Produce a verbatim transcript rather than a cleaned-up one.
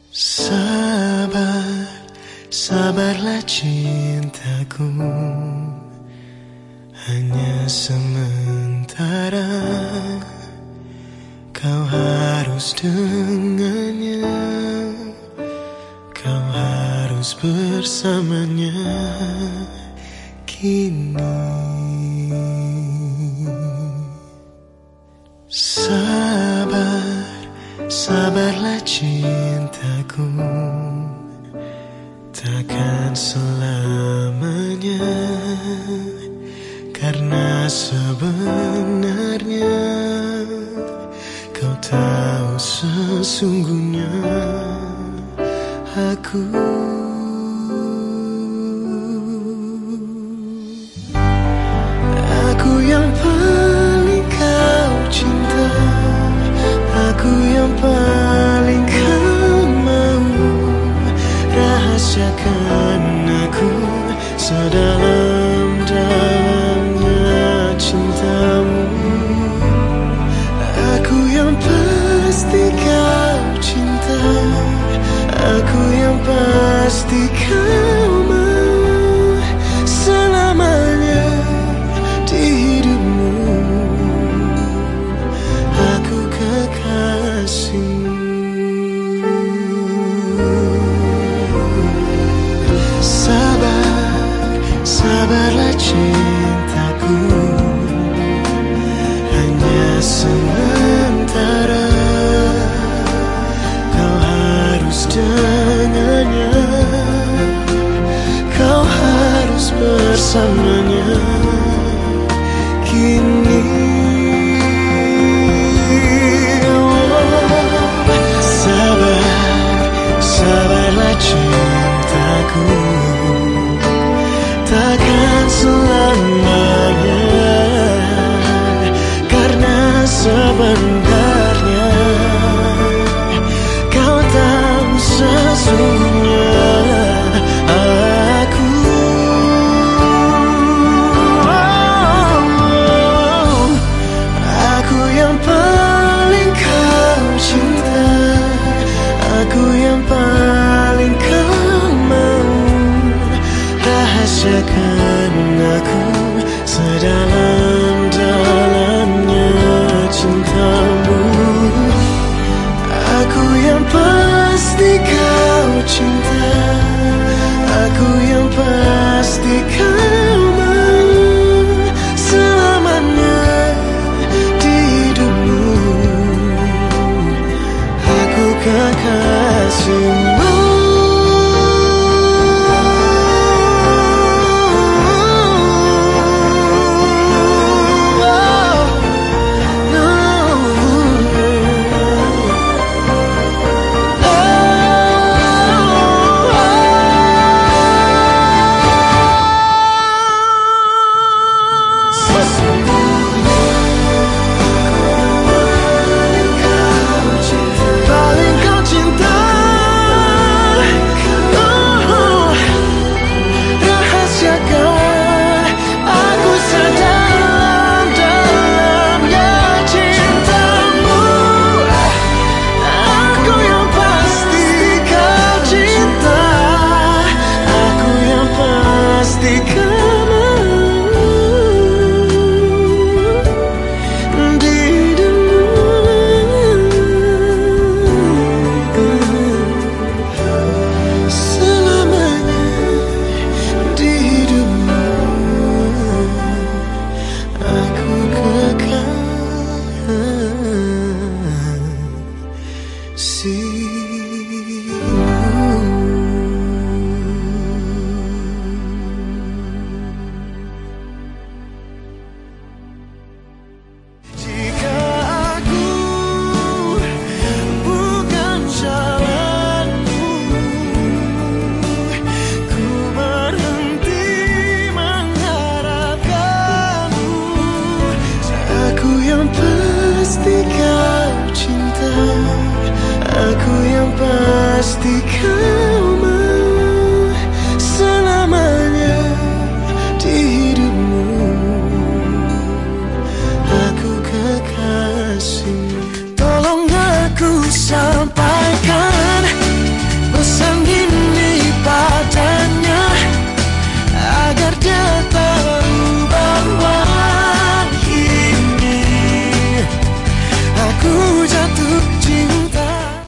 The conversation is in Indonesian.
Sabar, sabarlah cintaku, hanya sementara kau harus dengannya, kau harus bersamanya kini. Sabar, sabarlah cintaku, takkan selamanya, karena sebenarnya kau tahu sesungguhnya aku. Aku yang paling kau cinta, aku yang paling kau mau, rahasiakan aku sedalam-dalamnya cintamu. Aku yang pasti kau cinta, aku yang pasti kau mau selamanya di hidupmu. Aku kekasihmu. Sabar, sabarlah cintaku, hanya sementara kau harus dengannya, kau harus bersamanya kini. Sabar, sabarlah cintaku, takkan selamanya, karena sebenarnya kau tahu sesungguhnya aku. Aku yang paling kau cinta, aku yang paling kau mau, rahasiakan aku sedalam-dalamnya cintamu. Aku yang pasti kau cinta, aku yang pasti kau mau selamanya di hidupmu. Aku kekasihmu. Pasti kau mau selamanya di hidupmu. Aku kekasih, tolong aku sampaikan